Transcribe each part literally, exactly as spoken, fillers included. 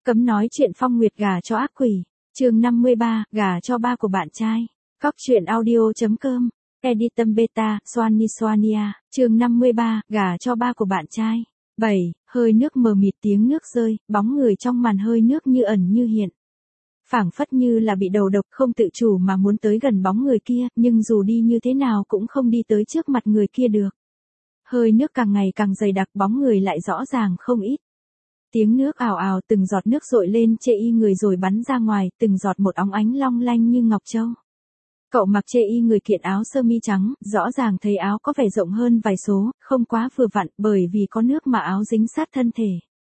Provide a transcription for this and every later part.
Cấm nói chuyện Phong Nguyệt gả cho ác quỷ. Chương năm mươi ba, gả cho ba của bạn trai. Cóc truyện audio.com. Editum beta, Swanny Swania. Chương năm mươi ba, gả cho ba của bạn trai. bảy. Hơi nước mờ mịt, tiếng nước rơi, bóng người trong màn hơi nước như ẩn như hiện. Phảng phất như là bị đầu độc, không tự chủ mà muốn tới gần bóng người kia, nhưng dù đi như thế nào cũng không đi tới trước mặt người kia được. Hơi nước càng ngày càng dày đặc, bóng người lại rõ ràng không ít. Tiếng nước ào ào, từng giọt nước dội lên chê y người rồi bắn ra ngoài, từng giọt một óng ánh long lanh như ngọc châu. Cậu mặc chê y người kiện áo sơ mi trắng, rõ ràng thấy áo có vẻ rộng hơn vài số, không quá vừa vặn, bởi vì có nước mà áo dính sát thân thể.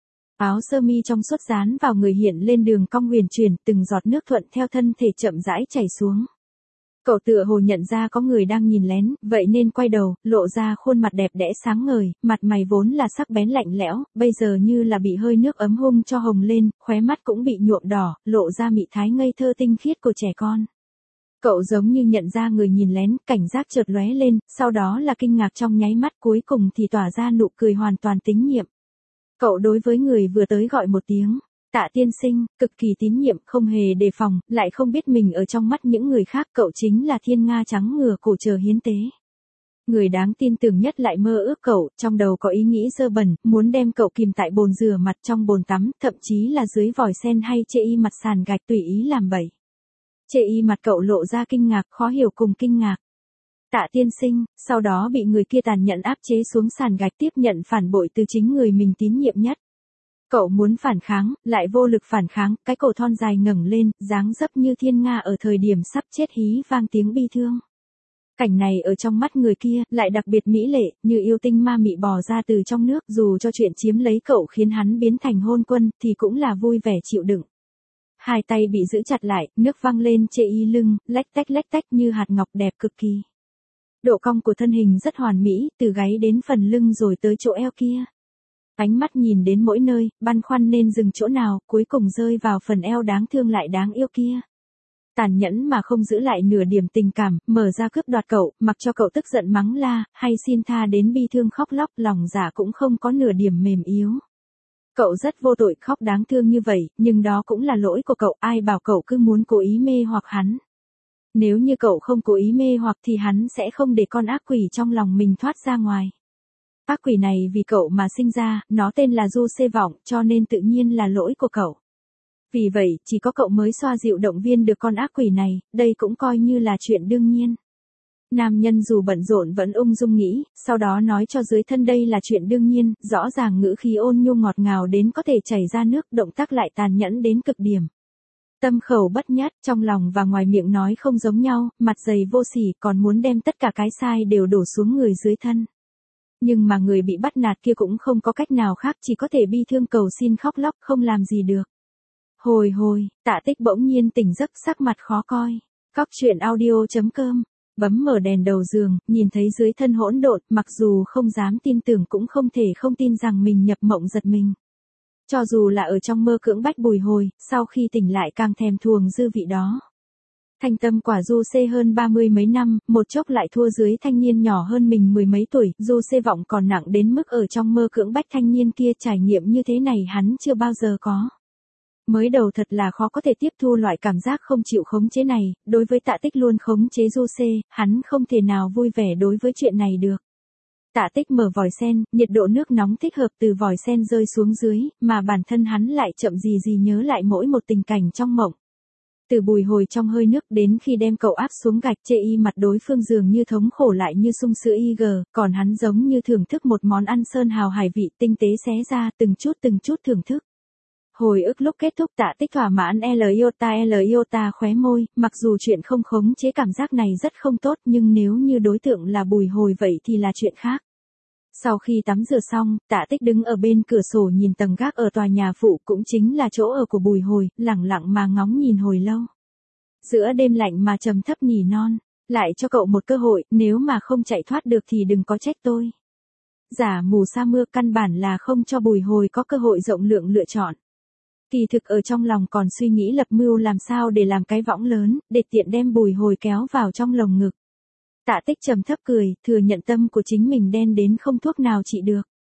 Áo sơ mi trong suốt dán vào người hiện lên đường cong huyền chuyển, từng giọt nước thuận theo thân thể chậm rãi chảy xuống. Cậu tựa hồ nhận ra có người đang nhìn lén, vậy nên quay đầu, lộ ra khuôn mặt đẹp đẽ sáng ngời, mặt mày vốn là sắc bén lạnh lẽo, bây giờ như là bị hơi nước ấm hung cho hồng lên, khóe mắt cũng bị nhuộm đỏ, lộ ra mị thái ngây thơ tinh khiết của trẻ con. Cậu giống như nhận ra người nhìn lén, cảnh giác chợt lóe lên, sau đó là kinh ngạc trong nháy mắt, cuối cùng thì tỏa ra nụ cười hoàn toàn tín nhiệm. Cậu đối với người vừa tới gọi một tiếng, Tạ tiên sinh, cực kỳ tín nhiệm, không hề đề phòng, lại không biết mình ở trong mắt những người khác, cậu chính là thiên nga trắng ngừa cổ chờ hiến tế. Người đáng tin tưởng nhất lại mơ ước cậu, trong đầu có ý nghĩ dơ bẩn, muốn đem cậu kìm tại bồn rửa mặt, trong bồn tắm, thậm chí là dưới vòi sen hay chê y mặt sàn gạch tùy ý làm bậy. Chê y mặt cậu lộ ra kinh ngạc, khó hiểu cùng kinh ngạc. Tạ tiên sinh, sau đó bị người kia tàn nhẫn áp chế xuống sàn gạch, tiếp nhận phản bội từ chính người mình tín nhiệm nhất. Cậu muốn phản kháng, lại vô lực phản kháng, cái cổ thon dài ngẩng lên, dáng dấp như thiên nga ở thời điểm sắp chết hí vang tiếng bi thương. Cảnh này ở trong mắt người kia, lại đặc biệt mỹ lệ, như yêu tinh ma mị bò ra từ trong nước, dù cho chuyện chiếm lấy cậu khiến hắn biến thành hôn quân, thì cũng là vui vẻ chịu đựng. Hai tay bị giữ chặt lại, nước văng lên chê y lưng, lách tách lách tách như hạt ngọc đẹp cực kỳ. Độ cong của thân hình rất hoàn mỹ, từ gáy đến phần lưng rồi tới chỗ eo kia. Ánh mắt nhìn đến mỗi nơi, băn khoăn nên dừng chỗ nào, cuối cùng rơi vào phần eo đáng thương lại đáng yêu kia. Tàn nhẫn mà không giữ lại nửa điểm tình cảm, mở ra cướp đoạt cậu, mặc cho cậu tức giận mắng la, hay xin tha đến bi thương khóc lóc, lòng dạ cũng không có nửa điểm mềm yếu. Cậu rất vô tội khóc đáng thương như vậy, nhưng đó cũng là lỗi của cậu, ai bảo cậu cứ muốn cố ý mê hoặc hắn. Nếu như cậu không cố ý mê hoặc thì hắn sẽ không để con ác quỷ trong lòng mình thoát ra ngoài. Ác quỷ này vì cậu mà sinh ra, nó tên là Du Xê Vọng, cho nên tự nhiên là lỗi của cậu. Vì vậy, chỉ có cậu mới xoa dịu động viên được con ác quỷ này, đây cũng coi như là chuyện đương nhiên. Nam nhân dù bận rộn vẫn ung dung nghĩ, sau đó nói cho dưới thân đây là chuyện đương nhiên, rõ ràng ngữ khí ôn nhu ngọt ngào đến có thể chảy ra nước, động tác lại tàn nhẫn đến cực điểm. Tâm khẩu bất nhất, trong lòng và ngoài miệng nói không giống nhau, mặt dày vô sỉ, còn muốn đem tất cả cái sai đều đổ xuống người dưới thân. Nhưng mà người bị bắt nạt kia cũng không có cách nào khác, chỉ có thể bi thương cầu xin khóc lóc, không làm gì được. Hồi hồi, Tạ Tích bỗng nhiên tỉnh giấc, sắc mặt khó coi. Cóc truyện audio.com. Bấm mở đèn đầu giường, nhìn thấy dưới thân hỗn độn, mặc dù không dám tin tưởng cũng không thể không tin rằng mình nhập mộng giật mình. Cho dù là ở trong mơ cưỡng bách bùi hồi, sau khi tỉnh lại càng thèm thuồng dư vị đó. Thanh tâm quả Du Xê hơn ba mươi mấy năm, một chốc lại thua dưới thanh niên nhỏ hơn mình mười mấy tuổi, Du Xê Vọng còn nặng đến mức ở trong mơ cưỡng bách thanh niên kia, trải nghiệm như thế này hắn chưa bao giờ có. Mới đầu thật là khó có thể tiếp thu loại cảm giác không chịu khống chế này, đối với Tạ Tích luôn khống chế Du Xê, hắn không thể nào vui vẻ đối với chuyện này được. Tạ Tích mở vòi sen, nhiệt độ nước nóng thích hợp từ vòi sen rơi xuống dưới, mà bản thân hắn lại chậm gì gì nhớ lại mỗi một tình cảnh trong mộng. Từ bùi hồi trong hơi nước đến khi đem cậu áp xuống gạch, chê y mặt đối phương dường như thống khổ lại như sung sữa y gờ, còn hắn giống như thưởng thức một món ăn sơn hào hải vị tinh tế xé ra từng chút từng chút thưởng thức. Hồi ức lúc kết thúc, Tạ Tích thỏa mãn L iota L iota khóe môi, mặc dù chuyện không khống chế cảm giác này rất không tốt nhưng nếu như đối tượng là bùi hồi vậy thì là chuyện khác. Sau khi tắm rửa xong, Tạ Tích đứng ở bên cửa sổ nhìn tầng gác ở tòa nhà phụ, cũng chính là chỗ ở của bùi hồi, lẳng lặng mà ngóng nhìn hồi lâu. Giữa đêm lạnh mà trầm thấp nỉ non, lại cho cậu một cơ hội, nếu mà không chạy thoát được thì đừng có trách tôi. Giả mù sa mưa, căn bản là không cho bùi hồi có cơ hội rộng lượng lựa chọn. Kỳ thực ở trong lòng còn suy nghĩ lập mưu làm sao để làm cái võng lớn, để tiện đem bùi hồi kéo vào trong lồng ngực. Tạ Tích trầm thấp cười, thừa nhận tâm của chính mình đen đến không thuốc nào trị được.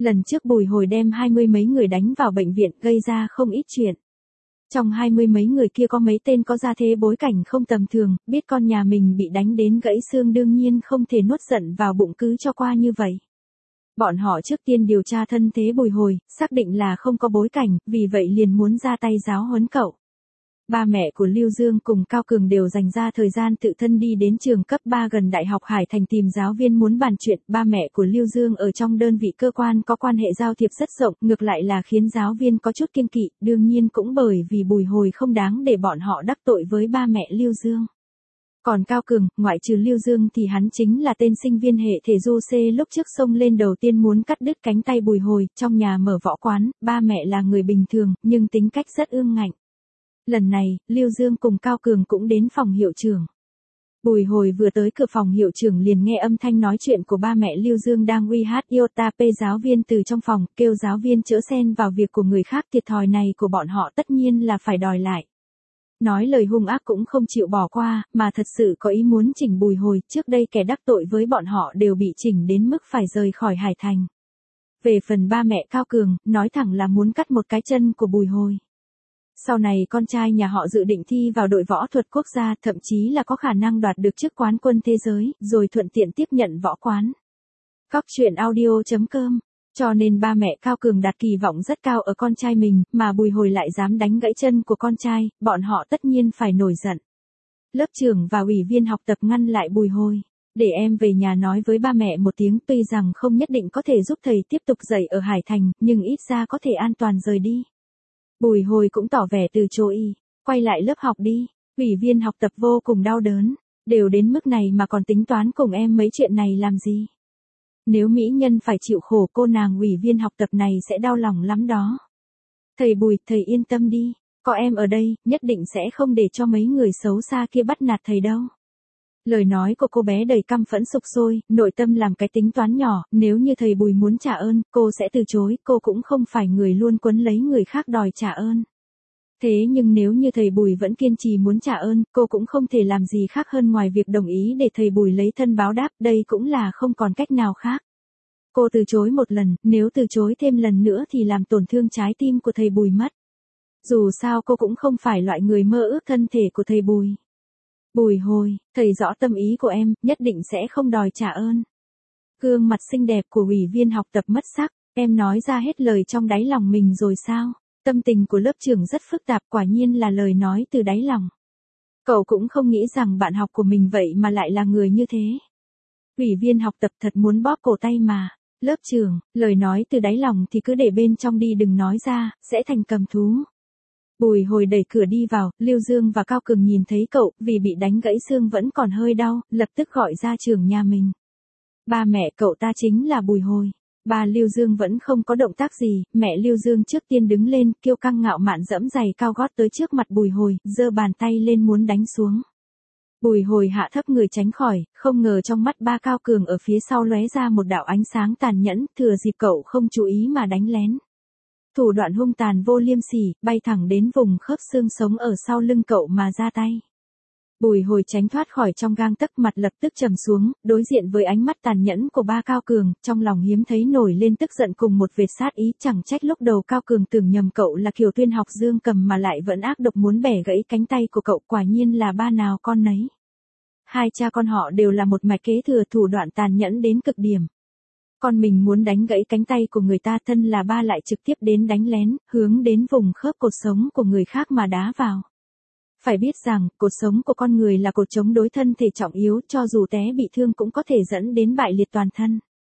Lần trước Bùi Hồi đem hai mươi mấy người đánh vào bệnh viện gây ra không ít chuyện. Trong hai mươi mấy người kia có mấy tên có gia thế bối cảnh không tầm thường, biết con nhà mình bị đánh đến gãy xương đương nhiên không thể nuốt giận vào bụng cứ cho qua như vậy. Bọn họ trước tiên điều tra thân thế Bùi Hồi, xác định là không có bối cảnh, vì vậy liền muốn ra tay giáo huấn cậu. Ba mẹ của Lưu Dương cùng Cao Cường đều dành ra thời gian tự thân đi đến trường cấp ba gần Đại học Hải Thành tìm giáo viên muốn bàn chuyện. Ba mẹ của Lưu Dương ở trong đơn vị cơ quan có quan hệ giao thiệp rất rộng, ngược lại là khiến giáo viên có chút kiêng kỵ, đương nhiên cũng bởi vì Bùi Hồi không đáng để bọn họ đắc tội với ba mẹ Lưu Dương. Còn Cao Cường, ngoại trừ Lưu Dương thì hắn chính là tên sinh viên hệ thể du C lúc trước xông lên đầu tiên muốn cắt đứt cánh tay Bùi Hồi, trong nhà mở võ quán, ba mẹ là người bình thường, nhưng tính cách rất ương ngạnh. Lần này, Lưu Dương cùng Cao Cường cũng đến phòng hiệu trưởng. Bùi Hồi vừa tới cửa phòng hiệu trưởng liền nghe âm thanh nói chuyện của ba mẹ Lưu Dương đang uy hát iota p giáo viên từ trong phòng, kêu giáo viên chớ xen vào việc của người khác, thiệt thòi này của bọn họ tất nhiên là phải đòi lại. Nói lời hung ác cũng không chịu bỏ qua, mà thật sự có ý muốn chỉnh Bùi Hồi, trước đây kẻ đắc tội với bọn họ đều bị chỉnh đến mức phải rời khỏi Hải Thành. Về phần ba mẹ Cao Cường, nói thẳng là muốn cắt một cái chân của Bùi Hồi. Sau này con trai nhà họ dự định thi vào đội võ thuật quốc gia, thậm chí là có khả năng đoạt được chức quán quân thế giới, rồi thuận tiện tiếp nhận võ quán. Cóc truyện audio chấm com. Cho nên ba mẹ Cao Cường đặt kỳ vọng rất cao ở con trai mình, mà Bùi Hồi lại dám đánh gãy chân của con trai, bọn họ tất nhiên phải nổi giận. Lớp trưởng và ủy viên học tập ngăn lại Bùi Hồi. Để em về nhà nói với ba mẹ một tiếng, tuy rằng không nhất định có thể giúp thầy tiếp tục dạy ở Hải Thành, nhưng ít ra có thể an toàn rời đi. Bùi Hồi cũng tỏ vẻ từ chối, quay lại lớp học đi. Ủy viên học tập vô cùng đau đớn, đều đến mức này mà còn tính toán cùng em mấy chuyện này làm gì. Nếu mỹ nhân phải chịu khổ, cô nàng ủy viên học tập này sẽ đau lòng lắm đó. Thầy Bùi, thầy yên tâm đi, có em ở đây, nhất định sẽ không để cho mấy người xấu xa kia bắt nạt thầy đâu. Lời nói của cô bé đầy căm phẫn sục sôi, nội tâm làm cái tính toán nhỏ, nếu như thầy Bùi muốn trả ơn, cô sẽ từ chối, cô cũng không phải người luôn quấn lấy người khác đòi trả ơn. Thế nhưng nếu như thầy Bùi vẫn kiên trì muốn trả ơn, cô cũng không thể làm gì khác hơn ngoài việc đồng ý để thầy Bùi lấy thân báo đáp, đây cũng là không còn cách nào khác. Cô từ chối một lần, nếu từ chối thêm lần nữa thì làm tổn thương trái tim của thầy Bùi mất. Dù sao cô cũng không phải loại người mơ ước thân thể của thầy Bùi. Bùi Hồi, thầy rõ tâm ý của em, nhất định sẽ không đòi trả ơn. Gương mặt xinh đẹp của ủy viên học tập mất sắc, em nói ra hết lời trong đáy lòng mình rồi sao? Tâm tình của lớp trưởng rất phức tạp, quả nhiên là lời nói từ đáy lòng. Cậu cũng không nghĩ rằng bạn học của mình vậy mà lại là người như thế. Ủy viên học tập thật muốn bóp cổ tay mà. Lớp trưởng, lời nói từ đáy lòng thì cứ để bên trong đi, đừng nói ra, sẽ thành cầm thú. Bùi Hồi đẩy cửa đi vào, Lưu Dương và Cao Cường nhìn thấy cậu, vì bị đánh gãy xương vẫn còn hơi đau, lập tức gọi ra trưởng nhà mình. Ba mẹ cậu ta chính là Bùi Hồi. Ba Lưu Dương vẫn không có động tác gì, mẹ Lưu Dương trước tiên đứng lên, kiêu căng ngạo mạn dẫm giày cao gót tới trước mặt Bùi Hồi, giơ bàn tay lên muốn đánh xuống. Bùi Hồi hạ thấp người tránh khỏi, không ngờ trong mắt ba Cao Cường ở phía sau lóe ra một đạo ánh sáng tàn nhẫn, thừa dịp cậu không chú ý mà đánh lén. Thủ đoạn hung tàn vô liêm sỉ, bay thẳng đến vùng khớp xương sống ở sau lưng cậu mà ra tay. Bùi Hồi tránh thoát khỏi trong gang tấc, mặt lập tức trầm xuống, đối diện với ánh mắt tàn nhẫn của ba Cao Cường, trong lòng hiếm thấy nổi lên tức giận cùng một vệt sát ý, chẳng trách lúc đầu Cao Cường tưởng nhầm cậu là Kiều Tuyên học Dương Cầm mà lại vẫn ác độc muốn bẻ gãy cánh tay của cậu, quả nhiên là ba nào con nấy. Hai cha con họ đều là một mạch kế thừa, thủ đoạn tàn nhẫn đến cực điểm. Con mình muốn đánh gãy cánh tay của người ta, thân là ba lại trực tiếp đến đánh lén, hướng đến vùng khớp cột sống của người khác mà đá vào. Phải biết rằng, cột sống của con người là cột chống đối thân thể trọng yếu, cho dù té bị thương cũng có thể dẫn đến bại liệt toàn thân.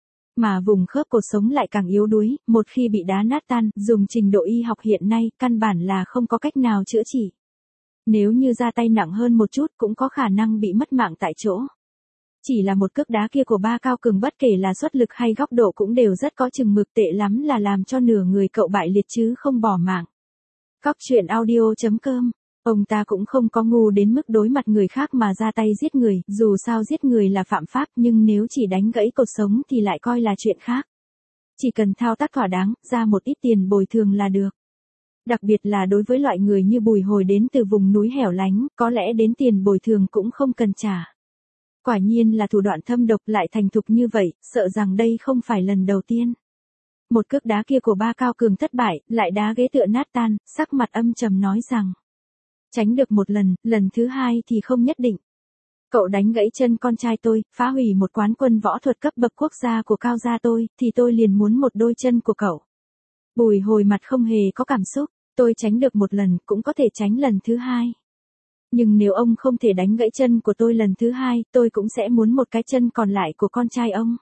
Mà vùng khớp cột sống lại càng yếu đuối, một khi bị đá nát tan, dùng trình độ y học hiện nay, căn bản là không có cách nào chữa trị. Nếu như ra tay nặng hơn một chút cũng có khả năng bị mất mạng tại chỗ. Chỉ là một cước đá kia của ba Cao Cường bất kể là xuất lực hay góc độ cũng đều rất có chừng mực, tệ lắm là làm cho nửa người cậu bại liệt chứ không bỏ mạng. Cóc truyện audio chấm com. Ông ta cũng không có ngu đến mức đối mặt người khác mà ra tay giết người, dù sao giết người là phạm pháp, nhưng nếu chỉ đánh gãy cột sống thì lại coi là chuyện khác. Chỉ cần thao tác thỏa đáng, ra một ít tiền bồi thường là được. Đặc biệt là đối với loại người như Bùi Hồi đến từ vùng núi hẻo lánh, có lẽ đến tiền bồi thường cũng không cần trả. Quả nhiên là thủ đoạn thâm độc lại thành thục như vậy, sợ rằng đây không phải lần đầu tiên. Một cước đá kia của ba Cao Cường thất bại, lại đá ghế tựa nát tan, sắc mặt âm trầm nói rằng. Tránh được một lần, lần thứ hai thì không nhất định. Cậu đánh gãy chân con trai tôi, phá hủy một quán quân võ thuật cấp bậc quốc gia của Cao gia tôi, thì tôi liền muốn một đôi chân của cậu. Bùi Hồi mặt không hề có cảm xúc, tôi tránh được một lần, cũng có thể tránh lần thứ hai. Nhưng nếu ông không thể đánh gãy chân của tôi lần thứ hai, tôi cũng sẽ muốn một cái chân còn lại của con trai ông.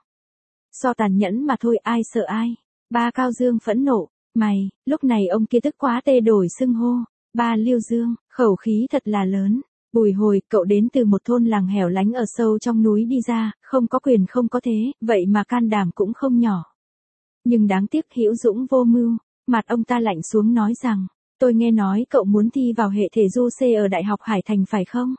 So tàn nhẫn mà thôi, ai sợ ai. Ba Cao Dương phẫn nộ, mày, lúc này ông kia tức quá tê đổi xưng hô. Ba Lưu Dương, khẩu khí thật là lớn. Bùi Hồi, cậu đến từ một thôn làng hẻo lánh ở sâu trong núi đi ra, không có quyền không có thế, vậy mà can đảm cũng không nhỏ. Nhưng đáng tiếc hữu dũng vô mưu, mặt ông ta lạnh xuống nói rằng, tôi nghe nói cậu muốn thi vào hệ thể du C ở Đại học Hải Thành phải không?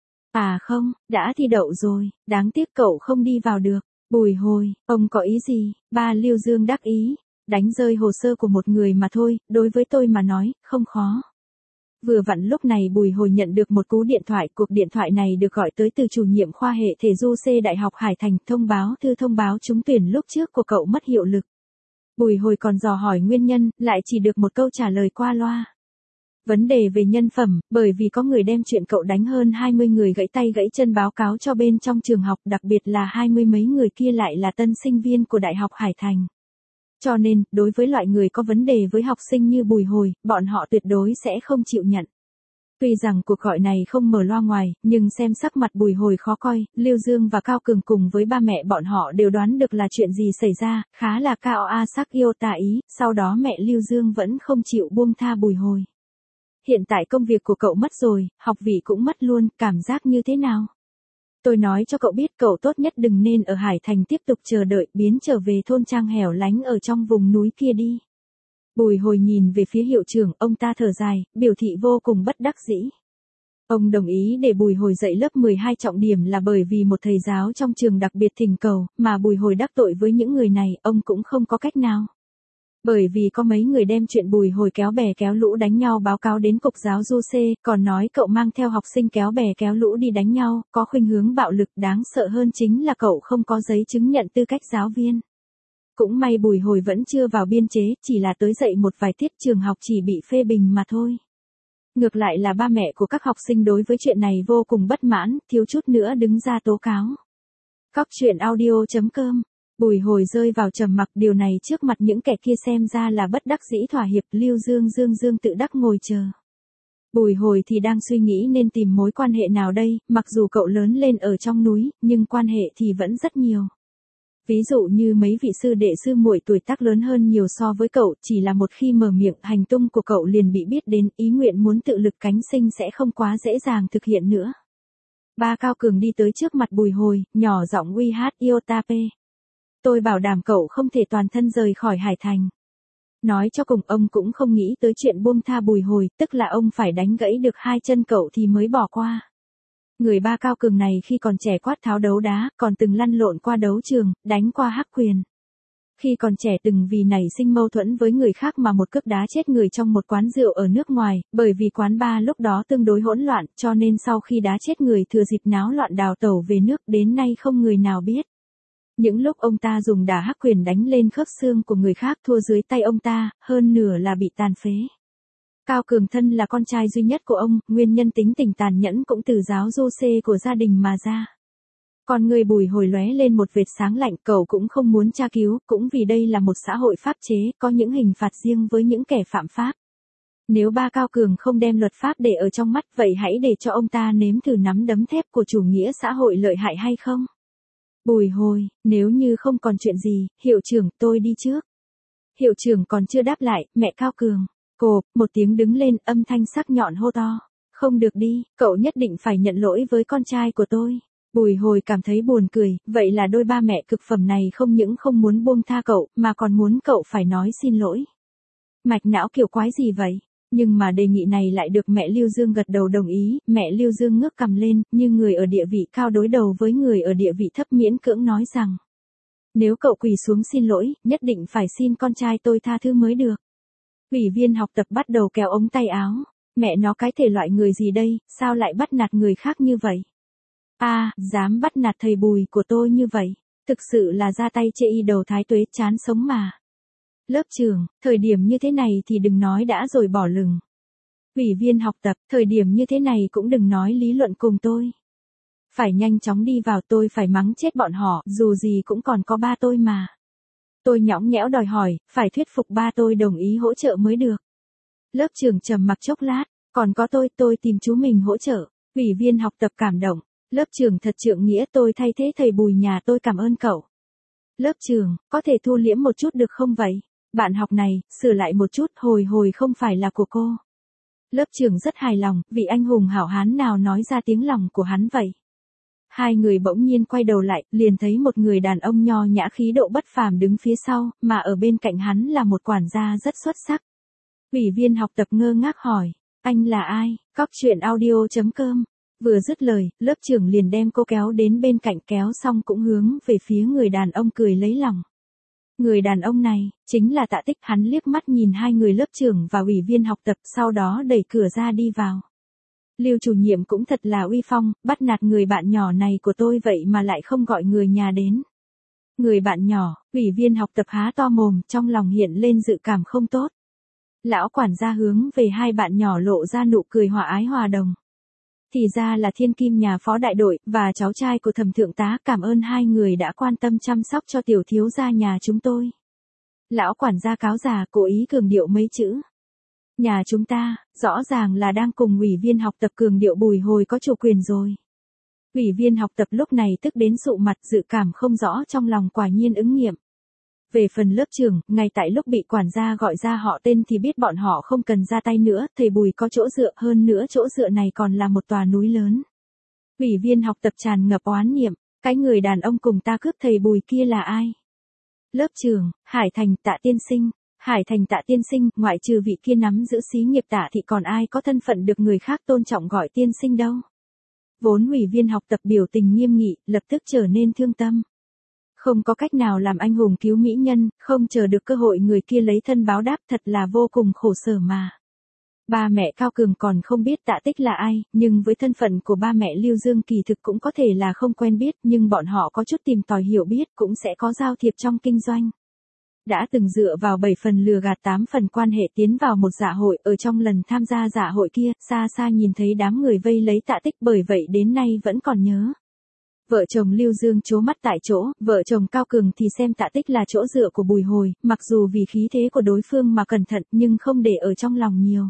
À không, đã thi đậu rồi, đáng tiếc cậu không đi vào được. Bùi Hồi, ông có ý gì? Ba Lưu Dương đắc ý, đánh rơi hồ sơ của một người mà thôi, đối với tôi mà nói, không khó. Vừa vặn lúc này Bùi Hồi nhận được một cú điện thoại, cuộc điện thoại này được gọi tới từ chủ nhiệm khoa hệ thể du C Đại học Hải Thành, thông báo thư thông báo trúng tuyển lúc trước của cậu mất hiệu lực. Bùi Hồi còn dò hỏi nguyên nhân, lại chỉ được một câu trả lời qua loa. Vấn đề về nhân phẩm, bởi vì có người đem chuyện cậu đánh hơn hai mươi người gãy tay gãy chân báo cáo cho bên trong trường học, đặc biệt là hai mươi mấy người kia lại là tân sinh viên của Đại học Hải Thành. Cho nên, đối với loại người có vấn đề với học sinh như Bùi Hồi, bọn họ tuyệt đối sẽ không chịu nhận. Tuy rằng cuộc gọi này không mở loa ngoài, nhưng xem sắc mặt Bùi Hồi khó coi, Lưu Dương và Cao Cường cùng với ba mẹ bọn họ đều đoán được là chuyện gì xảy ra, khá là cao a sắc yêu tà ý, sau đó mẹ Lưu Dương vẫn không chịu buông tha Bùi Hồi. Hiện tại công việc của cậu mất rồi, học vị cũng mất luôn, cảm giác như thế nào? Tôi nói cho cậu biết cậu tốt nhất đừng nên ở Hải Thành tiếp tục chờ đợi, biến trở về thôn trang hẻo lánh ở trong vùng núi kia đi. Bùi Hồi nhìn về phía hiệu trưởng, ông ta thở dài, biểu thị vô cùng bất đắc dĩ. Ông đồng ý để Bùi Hồi dạy lớp mười hai trọng điểm là bởi vì một thầy giáo trong trường đặc biệt thỉnh cầu, mà Bùi Hồi đắc tội với những người này, ông cũng không có cách nào. Bởi vì có mấy người đem chuyện Bùi Hồi kéo bè kéo lũ đánh nhau báo cáo đến cục giáo du C, còn nói cậu mang theo học sinh kéo bè kéo lũ đi đánh nhau, có khuynh hướng bạo lực, đáng sợ hơn chính là cậu không có giấy chứng nhận tư cách giáo viên. Cũng may Bùi Hồi vẫn chưa vào biên chế, chỉ là tới dạy một vài tiết trường học chỉ bị phê bình mà thôi. Ngược lại là ba mẹ của các học sinh đối với chuyện này vô cùng bất mãn, thiếu chút nữa đứng ra tố cáo. Cóc truyện audio chấm com. Bùi Hồi rơi vào trầm mặc, điều này trước mặt những kẻ kia xem ra là bất đắc dĩ thỏa hiệp. Lưu Dương Dương Dương tự đắc ngồi chờ. Bùi Hồi thì đang suy nghĩ nên tìm mối quan hệ nào đây, mặc dù cậu lớn lên ở trong núi, nhưng quan hệ thì vẫn rất nhiều. Ví dụ như mấy vị sư đệ sư muội tuổi tác lớn hơn nhiều so với cậu, chỉ là một khi mở miệng, hành tung của cậu liền bị biết đến, ý nguyện muốn tự lực cánh sinh sẽ không quá dễ dàng thực hiện nữa. Ba Cao Cường đi tới trước mặt Bùi Hồi, nhỏ giọng uy hát Iotape. Tôi bảo đảm cậu không thể toàn thân rời khỏi Hải Thành. Nói cho cùng ông cũng không nghĩ tới chuyện buông tha Bùi Hồi, tức là ông phải đánh gãy được hai chân cậu thì mới bỏ qua. Người ba Cao Cường này khi còn trẻ quát tháo đấu đá, còn từng lăn lộn qua đấu trường, đánh qua hắc quyền. Khi còn trẻ từng vì nảy sinh mâu thuẫn với người khác mà một cước đá chết người trong một quán rượu ở nước ngoài, bởi vì quán bar lúc đó tương đối hỗn loạn, cho nên sau khi đá chết người thừa dịp náo loạn đào tẩu về nước, đến nay không người nào biết. Những lúc ông ta dùng đả hắc quyền đánh lên khớp xương của người khác thua dưới tay ông ta, hơn nửa là bị tàn phế. Cao Cường thân là con trai duy nhất của ông, nguyên nhân tính tình tàn nhẫn cũng từ giáo du C của gia đình mà ra. Còn người Bùi Hồi lóe lên một vệt sáng lạnh, cậu cũng không muốn tra cứu, cũng vì đây là một xã hội pháp chế, có những hình phạt riêng với những kẻ phạm pháp. Nếu ba Cao Cường không đem luật pháp để ở trong mắt, vậy hãy để cho ông ta nếm thử nắm đấm thép của chủ nghĩa xã hội lợi hại hay không. Bùi Hồi, nếu như không còn chuyện gì, hiệu trưởng, tôi đi trước. Hiệu trưởng còn chưa đáp lại, mẹ Cao Cường, cộp, một tiếng đứng lên, âm thanh sắc nhọn hô to. Không được đi, cậu nhất định phải nhận lỗi với con trai của tôi. Bùi Hồi cảm thấy buồn cười, vậy là đôi ba mẹ cực phẩm này không những không muốn buông tha cậu, mà còn muốn cậu phải nói xin lỗi. Mạch não kiểu quái gì vậy? Nhưng mà đề nghị này lại được mẹ Lưu Dương gật đầu đồng ý, mẹ Lưu Dương ngước cằm lên, như người ở địa vị cao đối đầu với người ở địa vị thấp miễn cưỡng nói rằng. Nếu cậu quỳ xuống xin lỗi, nhất định phải xin con trai tôi tha thứ mới được. Ủy viên học tập bắt đầu kéo ống tay áo. Mẹ nó cái thể loại người gì đây, sao lại bắt nạt người khác như vậy? A, à, dám bắt nạt thầy Bùi của tôi như vậy. Thực sự là ra tay chê y đầu thái tuế chán sống mà. Lớp trưởng, thời điểm như thế này thì đừng nói đã rồi bỏ lửng. Ủy viên học tập, thời điểm như thế này cũng đừng nói lý luận cùng tôi. Phải nhanh chóng đi vào, tôi phải mắng chết bọn họ, dù gì cũng còn có ba tôi mà. Tôi nhõng nhẽo đòi hỏi, phải thuyết phục ba tôi đồng ý hỗ trợ mới được. Lớp trưởng trầm mặc chốc lát, còn có tôi, tôi tìm chú mình hỗ trợ. Ủy viên học tập cảm động, lớp trưởng thật trượng nghĩa, tôi thay thế thầy Bùi nhà tôi cảm ơn cậu. Lớp trưởng, có thể thu liễm một chút được không vậy? Bạn học này, sửa lại một chút, hồi hồi không phải là của cô. Lớp trưởng rất hài lòng, vị anh hùng hảo hán nào nói ra tiếng lòng của hắn vậy. Hai người bỗng nhiên quay đầu lại, liền thấy một người đàn ông nho nhã khí độ bất phàm đứng phía sau, mà ở bên cạnh hắn là một quản gia rất xuất sắc. Ủy viên học tập ngơ ngác hỏi, anh là ai? Cóc truyện audio chấm com. Vừa dứt lời, lớp trưởng liền đem cô kéo đến bên cạnh, kéo xong cũng hướng về phía người đàn ông cười lấy lòng. Người đàn ông này, chính là Tạ Tích. Hắn liếc mắt nhìn hai người lớp trưởng và ủy viên học tập, sau đó đẩy cửa ra đi vào. Lưu chủ nhiệm cũng thật là uy phong, bắt nạt người bạn nhỏ này của tôi vậy mà lại không gọi người nhà đến. Người bạn nhỏ, ủy viên học tập há to mồm, trong lòng hiện lên dự cảm không tốt. Lão quản gia hướng về hai bạn nhỏ lộ ra nụ cười hòa ái hòa đồng. Thì ra là thiên kim nhà phó đại đội, và cháu trai của thẩm thượng tá, cảm ơn hai người đã quan tâm chăm sóc cho tiểu thiếu gia nhà chúng tôi. Lão quản gia cáo già cố ý cường điệu mấy chữ. Nhà chúng ta, rõ ràng là đang cùng ủy viên học tập cường điệu Bùi Hồi có chủ quyền rồi. Ủy viên học tập lúc này tức đến sụ mặt, dự cảm không rõ trong lòng quả nhiên ứng nghiệm. Về phần lớp trưởng, ngay tại lúc bị quản gia gọi ra họ tên thì biết bọn họ không cần ra tay nữa, thầy Bùi có chỗ dựa, hơn nữa chỗ dựa này còn là một tòa núi lớn. Ủy viên học tập tràn ngập oán niệm, cái người đàn ông cùng ta cướp thầy Bùi kia là ai? Lớp trưởng, Hải Thành, Tạ tiên sinh. Hải Thành Tạ tiên sinh, ngoại trừ vị kia nắm giữ xí nghiệp Tạ thì còn ai có thân phận được người khác tôn trọng gọi tiên sinh đâu. Vốn ủy viên học tập biểu tình nghiêm nghị, lập tức trở nên thương tâm. Không có cách nào làm anh hùng cứu mỹ nhân, không chờ được cơ hội người kia lấy thân báo đáp, thật là vô cùng khổ sở mà. Ba mẹ Cao Cường còn không biết Tạ Tích là ai, nhưng với thân phận của ba mẹ Lưu Dương kỳ thực cũng có thể là không quen biết, nhưng bọn họ có chút tìm tòi hiểu biết, cũng sẽ có giao thiệp trong kinh doanh. Đã từng dựa vào bảy phần lừa gạt tám phần quan hệ tiến vào một dạ hội, ở trong lần tham gia dạ hội kia, xa xa nhìn thấy đám người vây lấy Tạ Tích, bởi vậy đến nay vẫn còn nhớ. Vợ chồng Lưu Dương trố mắt tại chỗ, vợ chồng Cao Cường thì xem Tạ Tích là chỗ dựa của Bùi Hồi, mặc dù vì khí thế của đối phương mà cẩn thận nhưng không để ở trong lòng nhiều.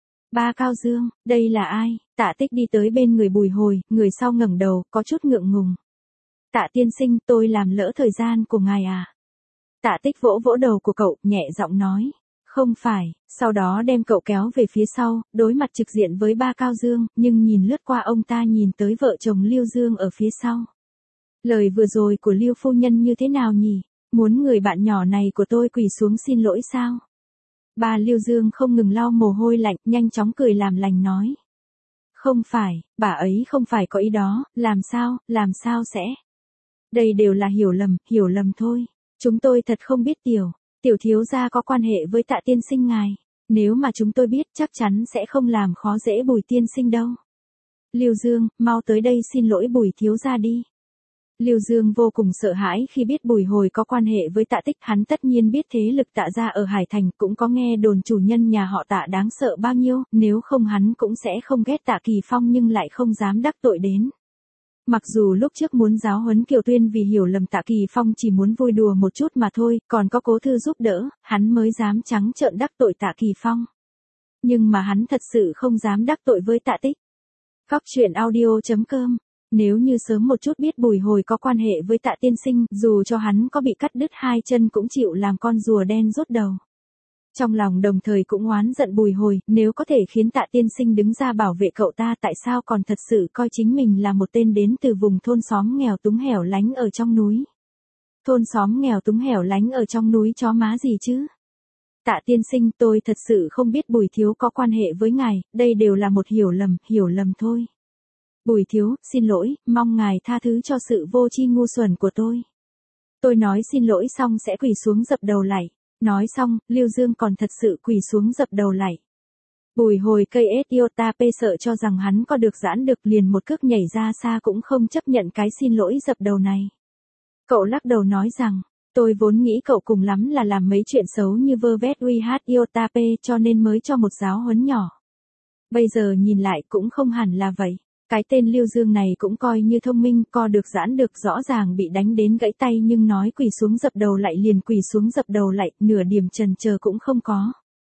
Ba Cao Dương, đây là ai? Tạ Tích đi tới bên người Bùi Hồi, người sau ngẩng đầu, có chút ngượng ngùng. Tạ tiên sinh, tôi làm lỡ thời gian của ngài à? Tạ Tích vỗ vỗ đầu của cậu, nhẹ giọng nói. Không phải, sau đó đem cậu kéo về phía sau, đối mặt trực diện với ba Cao Dương, nhưng nhìn lướt qua ông ta nhìn tới vợ chồng Lưu Dương ở phía sau. Lời vừa rồi của Lưu phu nhân như thế nào nhỉ? Muốn người bạn nhỏ này của tôi quỳ xuống xin lỗi sao? Bà Lưu Dương không ngừng lau mồ hôi lạnh, nhanh chóng cười làm lành nói. Không phải, bà ấy không phải có ý đó, làm sao, làm sao sẽ? Đây đều là hiểu lầm, hiểu lầm thôi. Chúng tôi thật không biết tiểu, tiểu thiếu gia có quan hệ với Tạ tiên sinh ngài. Nếu mà chúng tôi biết chắc chắn sẽ không làm khó dễ Bùi tiên sinh đâu. Lưu Dương, mau tới đây xin lỗi Bùi thiếu gia đi. Lưu Dương vô cùng sợ hãi khi biết Bùi Hồi có quan hệ với Tạ Tích, hắn tất nhiên biết thế lực Tạ gia ở Hải Thành, cũng có nghe đồn chủ nhân nhà họ Tạ đáng sợ bao nhiêu, nếu không hắn cũng sẽ không ghét Tạ Kỳ Phong nhưng lại không dám đắc tội đến. Mặc dù lúc trước muốn giáo huấn Kiều Tuyên vì hiểu lầm Tạ Kỳ Phong chỉ muốn vui đùa một chút mà thôi, còn có Cố Thư giúp đỡ, hắn mới dám trắng trợn đắc tội Tạ Kỳ Phong. Nhưng mà hắn thật sự không dám đắc tội với Tạ Tích. Cóc truyện audio chấm com. Nếu như sớm một chút biết Bùi Hồi có quan hệ với Tạ tiên sinh, dù cho hắn có bị cắt đứt hai chân cũng chịu làm con rùa đen rút đầu. Trong lòng đồng thời cũng oán giận Bùi Hồi, nếu có thể khiến Tạ tiên sinh đứng ra bảo vệ cậu ta, tại sao còn thật sự coi chính mình là một tên đến từ vùng thôn xóm nghèo túng hẻo lánh ở trong núi. Thôn xóm nghèo túng hẻo lánh ở trong núi chó má gì chứ? Tạ tiên sinh, tôi thật sự không biết Bùi thiếu có quan hệ với ngài, đây đều là một hiểu lầm, hiểu lầm thôi. Bùi thiếu, xin lỗi, mong ngài tha thứ cho sự vô tri ngu xuẩn của tôi. Tôi nói xin lỗi xong sẽ quỳ xuống dập đầu lạy. Nói xong, Lưu Dương còn thật sự quỳ xuống dập đầu lạy. Bùi Hồi cây ét iota p sợ cho rằng hắn có được giãn được, liền một cước nhảy ra xa cũng không chấp nhận cái xin lỗi dập đầu này. Cậu lắc đầu nói rằng, Tôi vốn nghĩ cậu cùng lắm là làm mấy chuyện xấu như vơ vét uy hát iota p cho nên mới cho một giáo huấn nhỏ. Bây giờ nhìn lại cũng không hẳn là vậy. Cái tên Lưu Dương này cũng coi như thông minh, co được giãn được, rõ ràng bị đánh đến gãy tay nhưng nói quỳ xuống dập đầu lại liền quỳ xuống dập đầu lại, nửa điểm chần chờ cũng không có.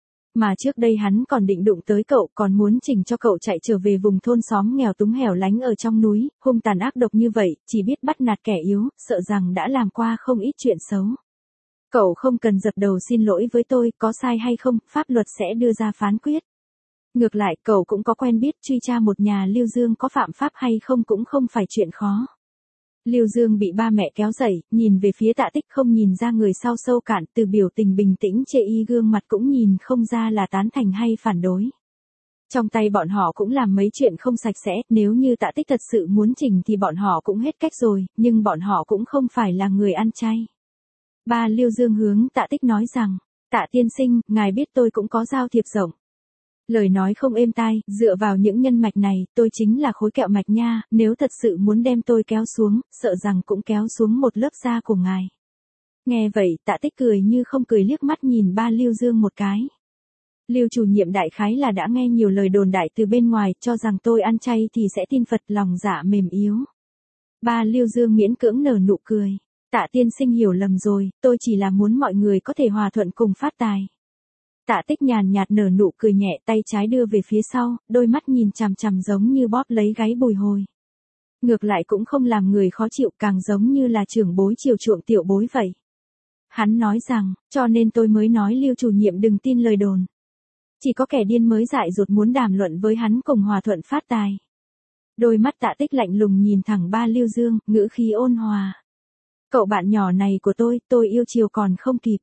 Mà trước đây hắn còn định đụng tới cậu, còn muốn chỉnh cho cậu chạy trở về vùng thôn xóm nghèo túng hẻo lánh ở trong núi, hung tàn ác độc như vậy, chỉ biết bắt nạt kẻ yếu, sợ rằng đã làm qua không ít chuyện xấu. Cậu không cần dập đầu xin lỗi với tôi, có sai hay không, pháp luật sẽ đưa ra phán quyết. Ngược lại, cậu cũng có quen biết, truy tra một nhà Lưu Dương có phạm pháp hay không cũng không phải chuyện khó. Lưu Dương bị ba mẹ kéo dậy, nhìn về phía Tạ Tích, không nhìn ra người sau sâu cạn, từ biểu tình bình tĩnh chê y gương mặt cũng nhìn không ra là tán thành hay phản đối. Trong tay bọn họ cũng làm mấy chuyện không sạch sẽ, nếu như Tạ Tích thật sự muốn chỉnh thì bọn họ cũng hết cách rồi, nhưng bọn họ cũng không phải là người ăn chay. Ba Lưu Dương hướng Tạ Tích nói rằng, Tạ tiên sinh, ngài biết tôi cũng có giao thiệp rộng. Lời nói không êm tai, dựa vào những nhân mạch này, tôi chính là khối kẹo mạch nha, nếu thật sự muốn đem tôi kéo xuống, sợ rằng cũng kéo xuống một lớp da của ngài. Nghe vậy, Tạ Tích cười như không cười liếc mắt nhìn ba Lưu Dương một cái. Lưu chủ nhiệm đại khái là đã nghe nhiều lời đồn đại từ bên ngoài, cho rằng tôi ăn chay thì sẽ tin Phật, lòng dạ mềm yếu. Ba Lưu Dương miễn cưỡng nở nụ cười. Tạ tiên sinh hiểu lầm rồi, tôi chỉ là muốn mọi người có thể hòa thuận cùng phát tài. Tạ Tích nhàn nhạt nở nụ cười nhẹ, tay trái đưa về phía sau, đôi mắt nhìn chằm chằm giống như bóp lấy gáy Bùi Hồi. Ngược lại cũng không làm người khó chịu, càng giống như là trưởng bối chiều chuộng tiểu bối vậy. Hắn nói rằng, cho nên tôi mới nói Lưu chủ nhiệm đừng tin lời đồn. Chỉ có kẻ điên mới dại dột muốn đàm luận với hắn cùng hòa thuận phát tài. Đôi mắt Tạ Tích lạnh lùng nhìn thẳng ba Lưu Dương, ngữ khí ôn hòa. Cậu bạn nhỏ này của tôi, tôi yêu chiều còn không kịp.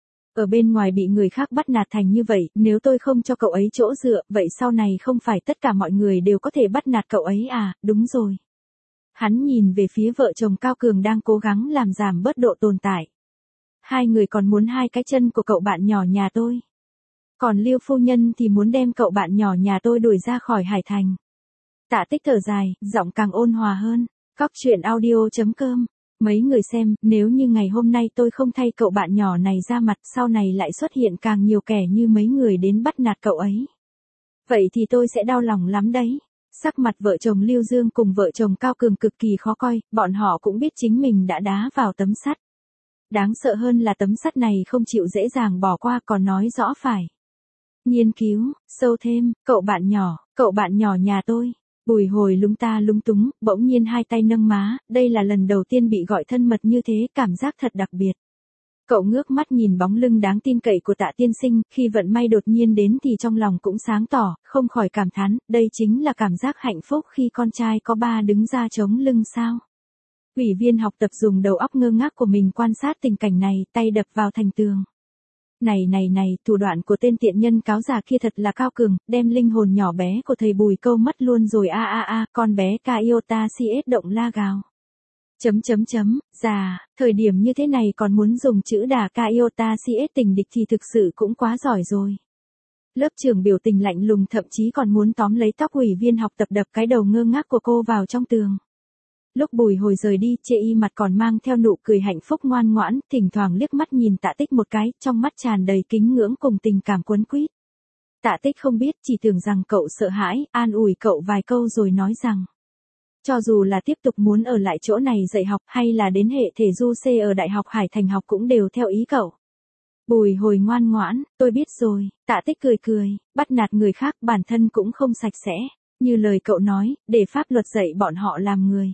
Ở bên ngoài bị người khác bắt nạt thành như vậy, nếu tôi không cho cậu ấy chỗ dựa, vậy sau này không phải tất cả mọi người đều có thể bắt nạt cậu ấy à, đúng rồi. Hắn nhìn về phía vợ chồng Cao Cường đang cố gắng làm giảm bớt độ tồn tại. Hai người còn muốn hai cái chân của cậu bạn nhỏ nhà tôi. Còn Lưu phu nhân thì muốn đem cậu bạn nhỏ nhà tôi đuổi ra khỏi Hải Thành. Tạ Tích thở dài, giọng càng ôn hòa hơn. Cóc truyện audio chấm com. Mấy người xem, nếu như ngày hôm nay tôi không thay cậu bạn nhỏ này ra mặt, sau này lại xuất hiện càng nhiều kẻ như mấy người đến bắt nạt cậu ấy. Vậy thì tôi sẽ đau lòng lắm đấy. Sắc mặt vợ chồng Lưu Dương cùng vợ chồng Cao Cường cực kỳ khó coi, bọn họ cũng biết chính mình đã đá vào tấm sắt. Đáng sợ hơn là tấm sắt này không chịu dễ dàng bỏ qua, còn nói rõ phải. Nghiên cứu, sâu thêm, cậu bạn nhỏ, cậu bạn nhỏ nhà tôi. Bùi Hồi lúng ta lúng túng, bỗng nhiên hai tay nâng má, đây là lần đầu tiên bị gọi thân mật như thế, cảm giác thật đặc biệt. Cậu ngước mắt nhìn bóng lưng đáng tin cậy của Tạ tiên sinh, khi vận may đột nhiên đến thì trong lòng cũng sáng tỏ, không khỏi cảm thán, đây chính là cảm giác hạnh phúc khi con trai có ba đứng ra chống lưng sao. Ủy viên học tập dùng đầu óc ngơ ngác của mình quan sát tình cảnh này, tay đập vào thành tường. Này này này, thủ đoạn của tên tiện nhân cáo già kia thật là cao cường, đem linh hồn nhỏ bé của thầy Bùi câu mất luôn rồi a a a, con bé Kaiota xê ét động la gào. Chấm chấm chấm, già, thời điểm như thế này còn muốn dùng chữ đà Kaiota xê ét tình địch thì thực sự cũng quá giỏi rồi. Lớp trưởng biểu tình lạnh lùng, thậm chí còn muốn tóm lấy tóc ủy viên học tập đập cái đầu ngơ ngác của cô vào trong tường. Lúc Bùi Hồi rời đi, chê y mặt còn mang theo nụ cười hạnh phúc ngoan ngoãn, thỉnh thoảng liếc mắt nhìn Tạ Tích một cái, trong mắt tràn đầy kính ngưỡng cùng tình cảm quấn quýt. Tạ Tích không biết, chỉ tưởng rằng cậu sợ hãi, an ủi cậu vài câu rồi nói rằng, cho dù là tiếp tục muốn ở lại chỗ này dạy học hay là đến hệ thể du C ở Đại học Hải Thành học cũng đều theo ý cậu. Bùi Hồi ngoan ngoãn, tôi biết rồi. Tạ Tích cười cười, bắt nạt người khác bản thân cũng không sạch sẽ, như lời cậu nói, để pháp luật dạy bọn họ làm người.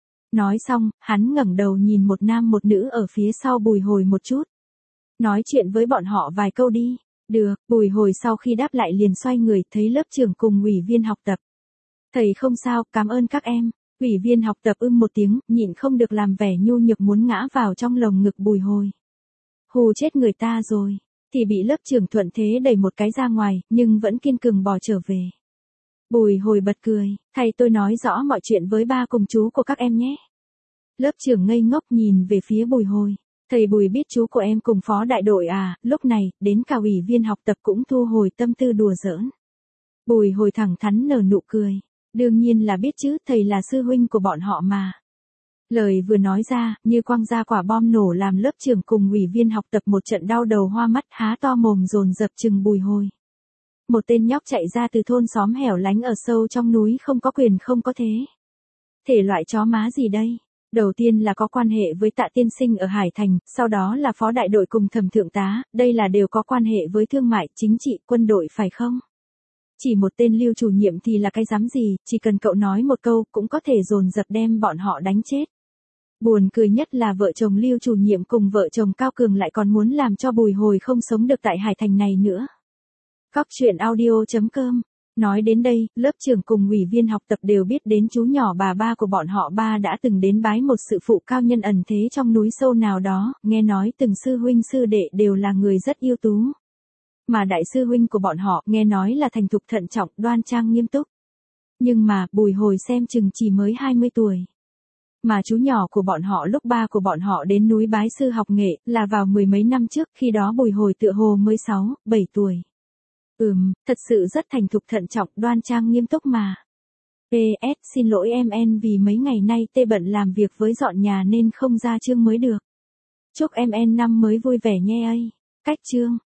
Nói xong, hắn ngẩng đầu nhìn một nam một nữ ở phía sau Bùi Hồi một chút. Nói chuyện với bọn họ vài câu đi. Được, Bùi Hồi sau khi đáp lại liền xoay người, thấy lớp trưởng cùng ủy viên học tập. Thầy không sao, cảm ơn các em. Ủy viên học tập ưm một tiếng, nhịn không được làm vẻ nhu nhược muốn ngã vào trong lồng ngực Bùi Hồi. Hù chết người ta rồi, thì bị lớp trưởng thuận thế đẩy một cái ra ngoài, nhưng vẫn kiên cường bò trở về. Bùi Hồi bật cười, thầy tôi nói rõ mọi chuyện với ba cùng chú của các em nhé. Lớp trưởng ngây ngốc nhìn về phía Bùi Hồi. Thầy Bùi biết chú của em cùng phó đại đội à, lúc này, đến cả ủy viên học tập cũng thu hồi tâm tư đùa giỡn. Bùi Hồi thẳng thắn nở nụ cười. Đương nhiên là biết chứ, thầy là sư huynh của bọn họ mà. Lời vừa nói ra, như quăng ra quả bom nổ làm lớp trưởng cùng ủy viên học tập một trận đau đầu hoa mắt há to mồm dồn dập chừng Bùi Hồi. Một tên nhóc chạy ra từ thôn xóm hẻo lánh ở sâu trong núi không có quyền không có thế. Thể loại chó má gì đây? Đầu tiên là có quan hệ với Tạ tiên sinh ở Hải Thành, sau đó là phó đại đội cùng Thẩm thượng tá, đây là đều có quan hệ với thương mại, chính trị, quân đội phải không? Chỉ một tên Lưu chủ nhiệm thì là cái dám gì, chỉ cần cậu nói một câu cũng có thể dồn dập đem bọn họ đánh chết. Buồn cười nhất là vợ chồng Lưu chủ nhiệm cùng vợ chồng Cao Cường lại còn muốn làm cho Bùi Hồi không sống được tại Hải Thành này nữa. Cóc truyện audio chấm com. Nói đến đây, lớp trưởng cùng ủy viên học tập đều biết đến chú nhỏ bà ba của bọn họ ba đã từng đến bái một sự phụ cao nhân ẩn thế trong núi sâu nào đó, nghe nói từng sư huynh sư đệ đều là người rất ưu tú. Mà đại sư huynh của bọn họ nghe nói là thành thục thận trọng, đoan trang nghiêm túc. Nhưng mà, Bùi Hồi xem chừng chỉ mới hai mươi tuổi. Mà chú nhỏ của bọn họ lúc ba của bọn họ đến núi bái sư học nghệ, là vào mười mấy năm trước, khi đó Bùi Hồi tựa hồ mới sáu, bảy tuổi. Ừm, thật sự rất thành thục thận trọng, đoan trang nghiêm túc mà. pê ét xin lỗi em en vì mấy ngày nay tê bận làm việc với dọn nhà nên không ra chương mới được. Chúc em en năm mới vui vẻ nghe ây. Cách chương.